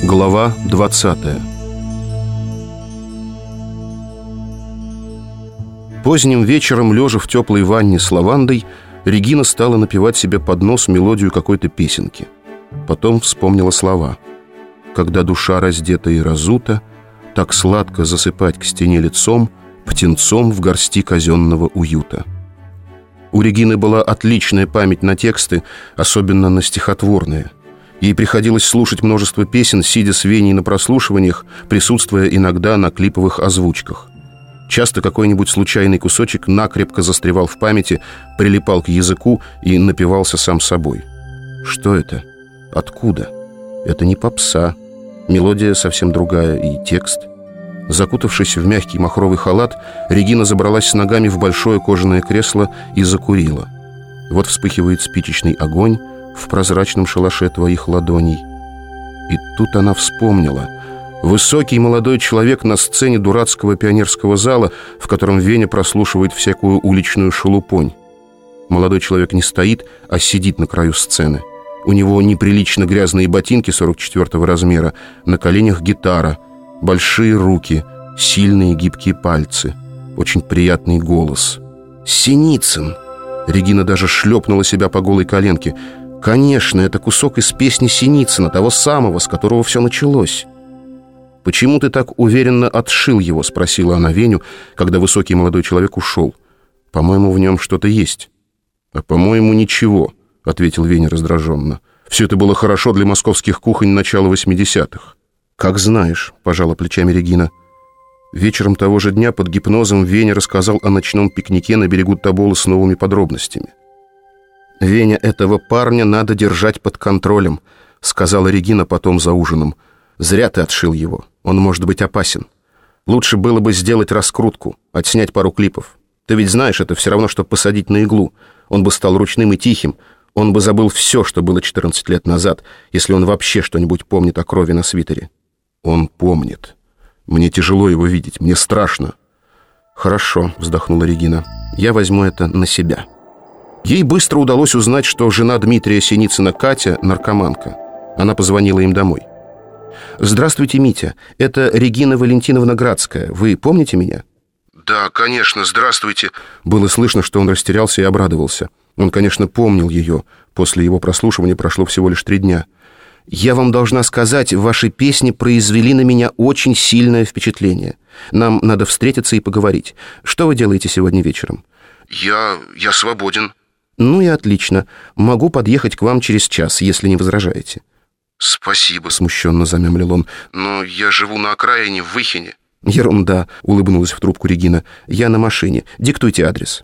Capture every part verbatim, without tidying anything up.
Глава двадцатая. Поздним вечером, лежа в теплой ванне с лавандой, Регина стала напевать себе под нос мелодию какой-то песенки. Потом вспомнила слова: «Когда душа раздета и разута, так сладко засыпать к стене лицом, птенцом в горсти казенного уюта». У Регины была отличная память на тексты, особенно на стихотворные. Ей приходилось слушать множество песен, сидя с Веней на прослушиваниях, присутствуя иногда на клиповых озвучках. Часто какой-нибудь случайный кусочек накрепко застревал в памяти, прилипал к языку и напевался сам собой. Что это? Откуда? Это не попса. Мелодия совсем другая, и текст. Закутавшись в мягкий махровый халат, Регина забралась с ногами в большое кожаное кресло и закурила. Вот вспыхивает спичечный огонь в прозрачном шалаше твоих ладоней. И тут она вспомнила. Высокий молодой человек на сцене дурацкого пионерского зала, в котором Веня прослушивает всякую уличную шелупонь. Молодой человек не стоит, а сидит на краю сцены. У него неприлично грязные ботинки сорок четвёртого размера, на коленях гитара, большие руки, сильные гибкие пальцы, очень приятный голос. «Синицын!» Регина даже шлепнула себя по голой коленке. «Конечно, это кусок из песни Синицына, того самого, с которого все началось». «Почему ты так уверенно отшил его?» — спросила она Веню, когда высокий молодой человек ушел. «По-моему, в нем что-то есть». «А по-моему, ничего», — ответил Веня раздраженно. «Все это было хорошо для московских кухонь начала восьмидесятых». «Как знаешь», — пожала плечами Регина. Вечером того же дня под гипнозом Веня рассказал о ночном пикнике на берегу Тобола с новыми подробностями. «Веня, этого парня надо держать под контролем», — сказала Регина потом за ужином. «Зря ты отшил его. Он может быть опасен. Лучше было бы сделать раскрутку, отснять пару клипов. Ты ведь знаешь, это все равно, что посадить на иглу. Он бы стал ручным и тихим. Он бы забыл все, что было четырнадцать лет назад, если он вообще что-нибудь помнит о крови на свитере». «Он помнит. Мне тяжело его видеть. Мне страшно». «Хорошо», — вздохнула Регина. «Я возьму это на себя». Ей быстро удалось узнать, что жена Дмитрия Синицына Катя — наркоманка. Она позвонила им домой. «Здравствуйте, Митя. Это Регина Валентиновна Градская. Вы помните меня?» «Да, конечно, здравствуйте». Было слышно, что он растерялся и обрадовался. Он, конечно, помнил ее. После его прослушивания прошло всего лишь три дня. «Я вам должна сказать, ваши песни произвели на меня очень сильное впечатление. Нам надо встретиться и поговорить. Что вы делаете сегодня вечером?» «Я... я свободен». «Ну и отлично. Могу подъехать к вам через час, если не возражаете». «Спасибо», — смущенно замямлил он. «Но я живу на окраине, в Выхине». «Ерунда», — улыбнулась в трубку Регина. «Я на машине. Диктуйте адрес».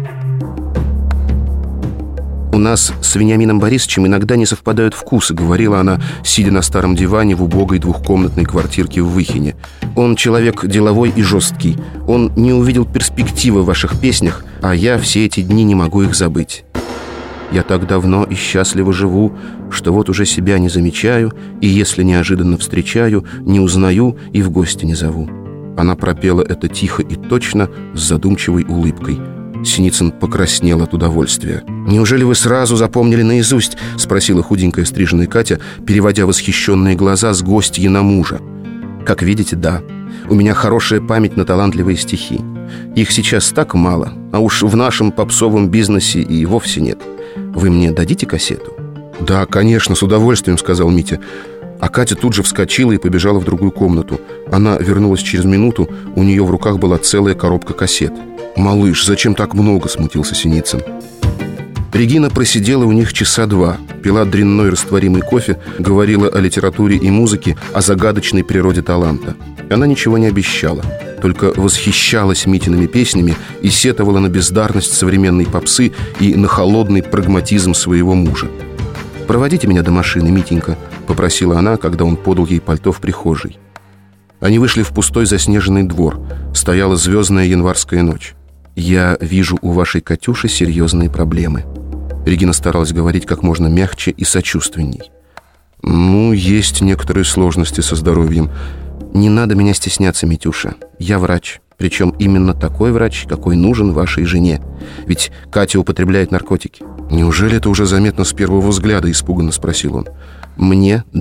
«У нас с Вениамином Борисовичем иногда не совпадают вкусы», — говорила она, сидя на старом диване в убогой двухкомнатной квартирке в Выхине. «Он человек деловой и жесткий. Он не увидел перспективы в ваших песнях, а я все эти дни не могу их забыть. Я так давно и счастливо живу, что вот уже себя не замечаю, и если неожиданно встречаю, не узнаю и в гости не зову». Она пропела это тихо и точно, с задумчивой улыбкой. Синицын покраснел от удовольствия. «Неужели вы сразу запомнили наизусть?» — спросила худенькая стриженная Катя, переводя восхищенные глаза с гостьи на мужа. «Как видите, да. У меня хорошая память на талантливые стихи. Их сейчас так мало, а уж в нашем попсовом бизнесе и вовсе нет. Вы мне дадите кассету?» «Да, конечно, с удовольствием», — сказал Митя. А Катя тут же вскочила и побежала в другую комнату. Она вернулась через минуту, у нее в руках была целая коробка кассет. «Малыш, зачем так много?» — смутился Синицын. Регина просидела у них часа два, пила дрянной растворимый кофе, говорила о литературе и музыке, о загадочной природе таланта. Она ничего не обещала, только восхищалась Митиными песнями и сетовала на бездарность современной попсы и на холодный прагматизм своего мужа. «Проводите меня до машины, Митенька», — попросила она, когда он подал ей пальто в прихожей. Они вышли в пустой заснеженный двор. Стояла звездная январская ночь. «Я вижу у вашей Катюши серьезные проблемы». Регина старалась говорить как можно мягче и сочувственней. «Ну, есть некоторые сложности со здоровьем». «Не надо меня стесняться, Митюша. Я врач. Причем именно такой врач, какой нужен вашей жене. Ведь Катя употребляет наркотики». «Неужели это уже заметно с первого взгляда?» — испуганно спросил он. «Мне — да.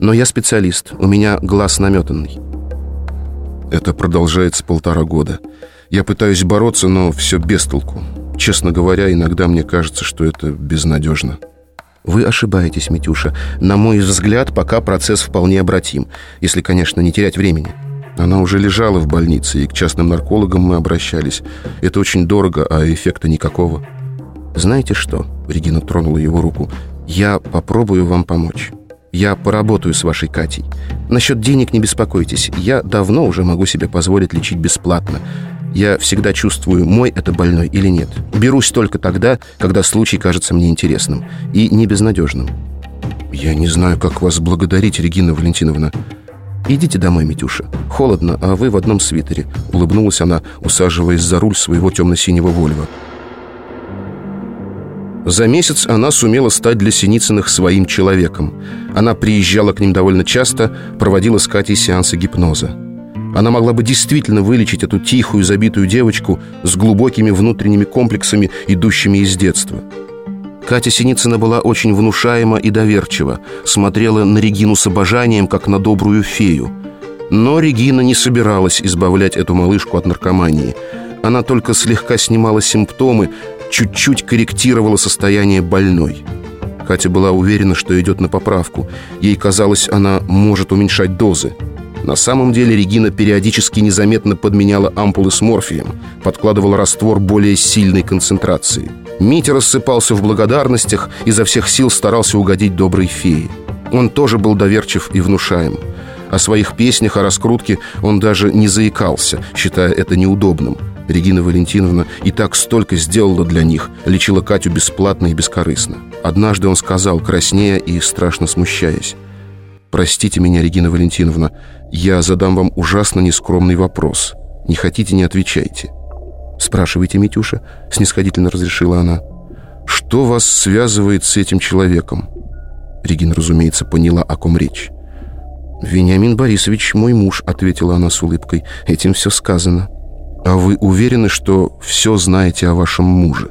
Но я специалист, у меня глаз наметанный. Это продолжается полтора года. Я пытаюсь бороться, но все без толку. Честно говоря, иногда мне кажется, что это безнадежно. Вы ошибаетесь, Митюша. На мой взгляд, пока процесс вполне обратим, если, конечно, не терять времени. Она уже лежала в больнице, и к частным наркологам мы обращались. Это очень дорого, а эффекта никакого. Знаете что? Регина тронула его руку. Я попробую вам помочь. Я поработаю с вашей Катей. Насчет денег не беспокойтесь. Я давно уже могу себе позволить лечить бесплатно. Я всегда чувствую, мой это больной или нет. Берусь только тогда, когда случай кажется мне интересным и не безнадежным. Я не знаю, как вас благодарить, Регина Валентиновна. Идите домой, Митюша. Холодно, а вы в одном свитере. Улыбнулась она, усаживаясь за руль своего темно-синего Вольво. За месяц она сумела стать для Синицыных своим человеком. Она приезжала к ним довольно часто, проводила с Катей сеансы гипноза. Она могла бы действительно вылечить эту тихую, забитую девочку с глубокими внутренними комплексами, идущими из детства. Катя Синицына была очень внушаема и доверчива, смотрела на Регину с обожанием, как на добрую фею. Но Регина не собиралась избавлять эту малышку от наркомании. Она только слегка снимала симптомы, чуть-чуть корректировала состояние больной. Катя была уверена, что идет на поправку. Ей казалось, она может уменьшать дозы. На самом деле Регина периодически незаметно подменяла ампулы с морфием, подкладывала раствор более сильной концентрации. Митя рассыпался в благодарностях, изо всех сил старался угодить доброй фее. Он тоже был доверчив и внушаем. О своих песнях, о раскрутке он даже не заикался, считая это неудобным. Регина Валентиновна и так столько сделала для них, лечила Катю бесплатно и бескорыстно. Однажды он сказал, краснея и страшно смущаясь: «Простите меня, Регина Валентиновна, я задам вам ужасно нескромный вопрос. Не хотите — не отвечайте». «Спрашивайте, Митюша», — снисходительно разрешила она. «Что вас связывает с этим человеком?» Регина, разумеется, поняла, о ком речь. «Вениамин Борисович, мой муж», — ответила она с улыбкой. «Этим все сказано». «А вы уверены, что все знаете о вашем муже?»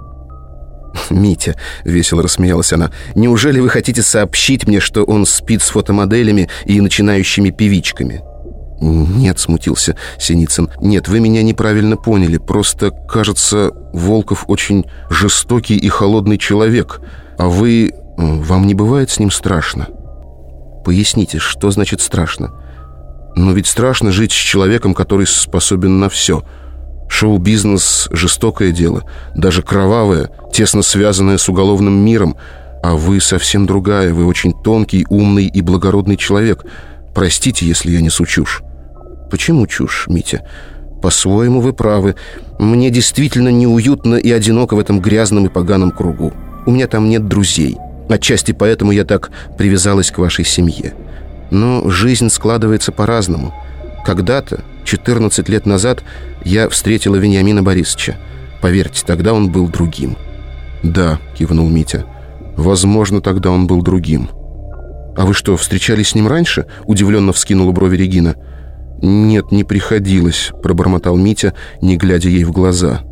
«Митя», — весело рассмеялась она, «неужели вы хотите сообщить мне, что он спит с фотомоделями и начинающими певичками?» «Нет», — смутился Синицын. «Нет, вы меня неправильно поняли. Просто, кажется, Волков очень жестокий и холодный человек. А вы... вам не бывает с ним страшно?» «Поясните, что значит страшно?» «Но ведь страшно жить с человеком, который способен на все. Шоу-бизнес — жестокое дело, даже кровавое, тесно связанное с уголовным миром. А вы совсем другая, вы очень тонкий, умный и благородный человек. Простите, если я несу чушь». «Почему чушь, Митя? По-своему вы правы. Мне действительно неуютно и одиноко в этом грязном и поганом кругу. У меня там нет друзей. Отчасти поэтому я так привязалась к вашей семье. Но жизнь складывается по-разному. Когда-то, четырнадцать лет назад, я встретила Вениамина Борисовича. Поверьте, тогда он был другим». «Да», — кивнул Митя, — «возможно, тогда он был другим». «А вы что, встречались с ним раньше?» — удивленно вскинула брови Регина. «Нет, не приходилось», — пробормотал Митя, не глядя ей в глаза.